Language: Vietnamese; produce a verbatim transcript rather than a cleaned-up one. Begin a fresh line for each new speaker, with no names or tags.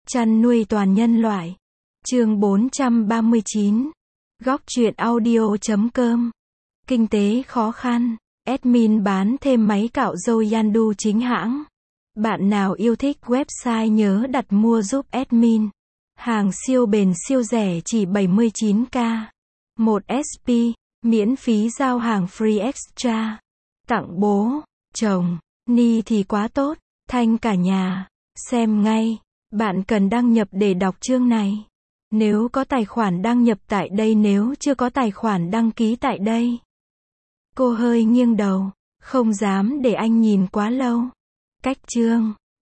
Chăn nuôi toàn nhân loại. Chương bốn trăm ba mươi chín. Góc truyện audio chấm com. Kinh tế khó khăn. Admin bán thêm máy cạo râu Yandu chính hãng. Bạn nào yêu thích website nhớ đặt mua giúp admin. Hàng siêu bền siêu rẻ chỉ bảy mươi chín k. một ét pê, miễn phí giao hàng free extra. Tặng bố, chồng, ni thì quá tốt, thanh cả nhà. Xem ngay. Bạn cần đăng nhập để đọc chương này. Nếu có tài khoản đăng nhập tại đây, nếu chưa có tài khoản đăng ký tại đây. Cô hơi nghiêng đầu, không dám để anh nhìn quá lâu. Cách chương.